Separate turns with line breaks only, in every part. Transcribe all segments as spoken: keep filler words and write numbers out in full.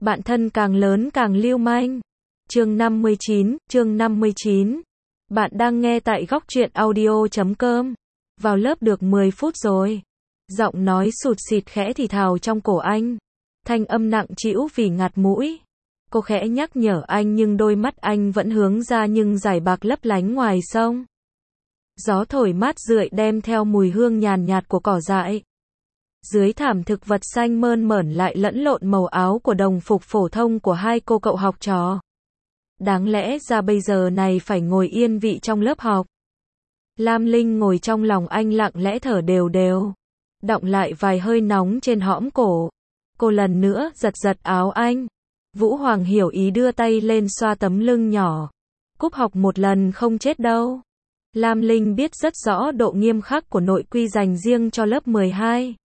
Bạn thân càng lớn càng lưu manh. Chương năm mươi chín, chương năm mươi chín. Bạn đang nghe tại góc truyện audio chấm com. Vào lớp được mười phút rồi. Giọng nói sụt sịt khẽ thì thào trong cổ anh. Thanh âm nặng trĩu vì ngạt mũi. Cô khẽ nhắc nhở anh nhưng đôi mắt anh vẫn hướng ra nhưng dải bạc lấp lánh ngoài sông. Gió thổi mát rượi đem theo mùi hương nhàn nhạt của cỏ dại. Dưới thảm thực vật xanh mơn mởn lại lẫn lộn màu áo của đồng phục phổ thông của hai cô cậu học trò. Đáng lẽ ra bây giờ này phải ngồi yên vị trong lớp học. Lam Linh ngồi trong lòng anh lặng lẽ thở đều đều. Đọng lại vài hơi nóng trên hõm cổ. Cô lần nữa giật giật áo anh. Vũ Hoàng hiểu ý đưa tay lên xoa tấm lưng nhỏ. Cúp học một lần không chết đâu. Lam Linh biết rất rõ độ nghiêm khắc của nội quy dành riêng cho lớp mười hai.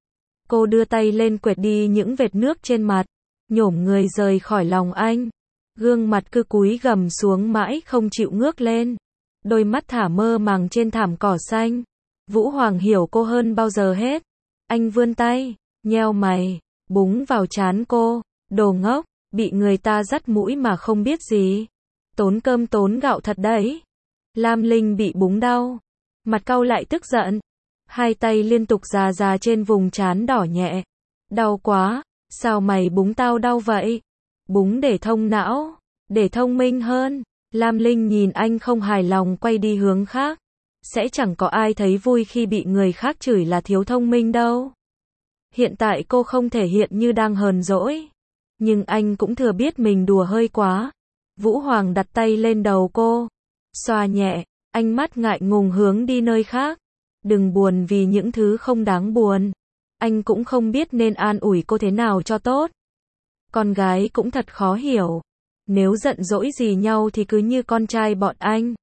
Cô đưa tay lên quệt đi những vệt nước trên mặt, nhổm người rời khỏi lòng anh. Gương mặt cứ cúi gằm xuống mãi không chịu ngước lên. Đôi mắt thả mơ màng trên thảm cỏ xanh. Vũ Hoàng hiểu cô hơn bao giờ hết. Anh vươn tay, nheo mày, búng vào trán cô. Đồ ngốc, bị người ta dắt mũi mà không biết gì. Tốn cơm tốn gạo thật đấy. Lam Linh bị búng đau. Mặt cau lại tức giận. Hai tay liên tục già già trên vùng trán đỏ nhẹ. Đau quá, sao mày búng tao đau vậy? Búng để thông não, để thông minh hơn. Lam Linh nhìn anh không hài lòng quay đi hướng khác. Sẽ chẳng có ai thấy vui khi bị người khác chửi là thiếu thông minh đâu. Hiện tại cô không thể hiện như đang hờn dỗi. Nhưng anh cũng thừa biết mình đùa hơi quá. Vũ Hoàng đặt tay lên đầu cô. Xoa nhẹ, ánh mắt ngại ngùng hướng đi nơi khác. Đừng buồn vì những thứ không đáng buồn. Anh cũng không biết nên an ủi cô thế nào cho tốt. Con gái cũng thật khó hiểu. Nếu giận dỗi gì nhau thì cứ như con trai bọn anh.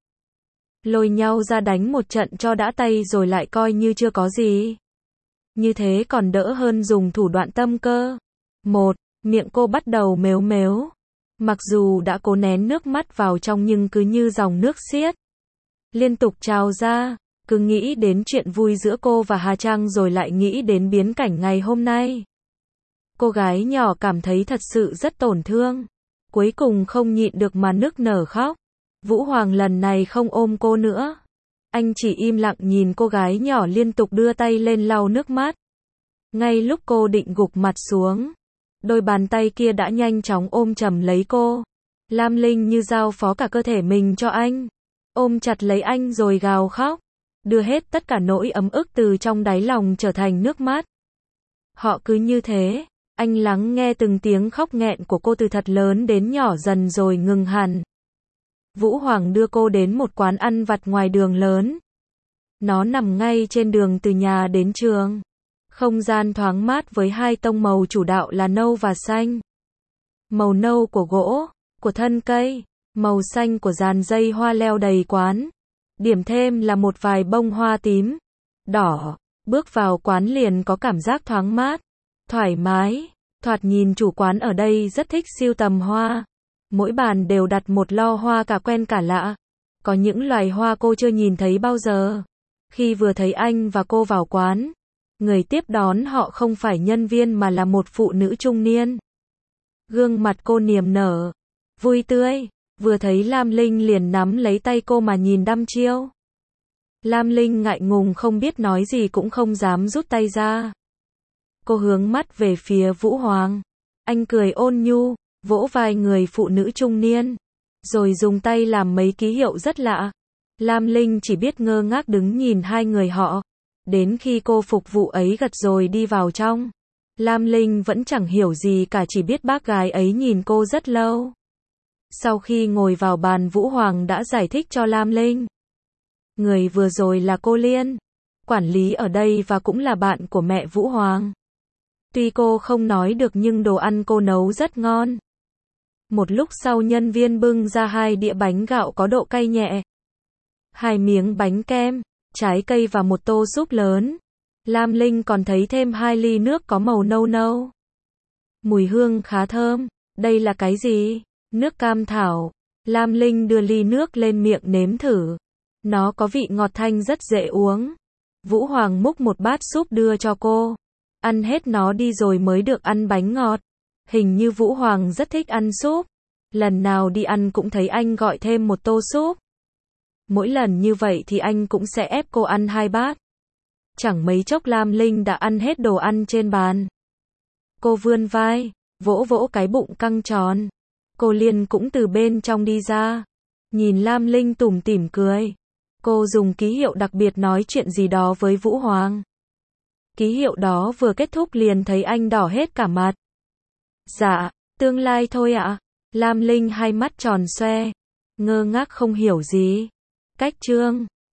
Lôi nhau ra đánh một trận cho đã tay rồi lại coi như chưa có gì. Như thế còn đỡ hơn dùng thủ đoạn tâm cơ. Một, miệng cô bắt đầu mếu mếu. Mặc dù đã cố nén nước mắt vào trong nhưng cứ như dòng nước xiết. Liên tục trào ra. Cứ nghĩ đến chuyện vui giữa cô và Hà Trang rồi lại nghĩ đến biến cảnh ngày hôm nay. Cô gái nhỏ cảm thấy thật sự rất tổn thương. Cuối cùng không nhịn được mà nức nở khóc. Vũ Hoàng lần này không ôm cô nữa. Anh chỉ im lặng nhìn cô gái nhỏ liên tục đưa tay lên lau nước mắt. Ngay lúc cô định gục mặt xuống, đôi bàn tay kia đã nhanh chóng ôm chầm lấy cô. Lam Linh như giao phó cả cơ thể mình cho anh. Ôm chặt lấy anh rồi gào khóc. Đưa hết tất cả nỗi ấm ức từ trong đáy lòng trở thành nước mắt. Họ cứ như thế, anh lắng nghe từng tiếng khóc nghẹn của cô từ thật lớn đến nhỏ dần rồi ngừng hẳn. Vũ Hoàng đưa cô đến một quán ăn vặt ngoài đường lớn. Nó nằm ngay trên đường từ nhà đến trường. Không gian thoáng mát với hai tông màu chủ đạo là nâu và xanh. Màu nâu của gỗ, của thân cây, màu xanh của dàn dây hoa leo đầy quán. Điểm thêm là một vài bông hoa tím, đỏ. Bước vào quán liền có cảm giác thoáng mát, thoải mái. Thoạt nhìn chủ quán ở đây rất thích sưu tầm hoa. Mỗi bàn đều đặt một lọ hoa cả quen cả lạ. Có những loài hoa cô chưa nhìn thấy bao giờ. Khi vừa thấy anh và cô vào quán, người tiếp đón họ không phải nhân viên mà là một phụ nữ trung niên. Gương mặt cô niềm nở, vui tươi. Vừa thấy Lam Linh liền nắm lấy tay cô mà nhìn đăm chiêu. Lam Linh ngại ngùng không biết nói gì cũng không dám rút tay ra. Cô hướng mắt về phía Vũ Hoàng. Anh cười ôn nhu, vỗ vai người phụ nữ trung niên. Rồi dùng tay làm mấy ký hiệu rất lạ. Lam Linh chỉ biết ngơ ngác đứng nhìn hai người họ. Đến khi cô phục vụ ấy gật rồi đi vào trong. Lam Linh vẫn chẳng hiểu gì cả, chỉ biết bác gái ấy nhìn cô rất lâu. Sau khi ngồi vào bàn, Vũ Hoàng đã giải thích cho Lam Linh. Người vừa rồi là cô Liên, quản lý ở đây và cũng là bạn của mẹ Vũ Hoàng. Tuy cô không nói được nhưng đồ ăn cô nấu rất ngon. Một lúc sau nhân viên bưng ra hai đĩa bánh gạo có độ cay nhẹ, hai miếng bánh kem, trái cây và một tô súp lớn. Lam Linh còn thấy thêm hai ly nước có màu nâu nâu. Mùi hương khá thơm. Đây là cái gì? Nước cam thảo. Lam Linh đưa ly nước lên miệng nếm thử. Nó có vị ngọt thanh rất dễ uống. Vũ Hoàng múc một bát súp đưa cho cô. Ăn hết nó đi rồi mới được ăn bánh ngọt. Hình như Vũ Hoàng rất thích ăn súp. Lần nào đi ăn cũng thấy anh gọi thêm một tô súp. Mỗi lần như vậy thì anh cũng sẽ ép cô ăn hai bát. Chẳng mấy chốc Lam Linh đã ăn hết đồ ăn trên bàn. Cô vươn vai, vỗ vỗ cái bụng căng tròn. Cô Liên cũng từ bên trong đi ra. Nhìn Lam Linh tủm tỉm cười. Cô dùng ký hiệu đặc biệt nói chuyện gì đó với Vũ Hoàng. Ký hiệu đó vừa kết thúc liền thấy anh đỏ hết cả mặt. Dạ, tương lai thôi ạ. Lam Linh hai mắt tròn xoe. Ngơ ngác không hiểu gì. Cách chương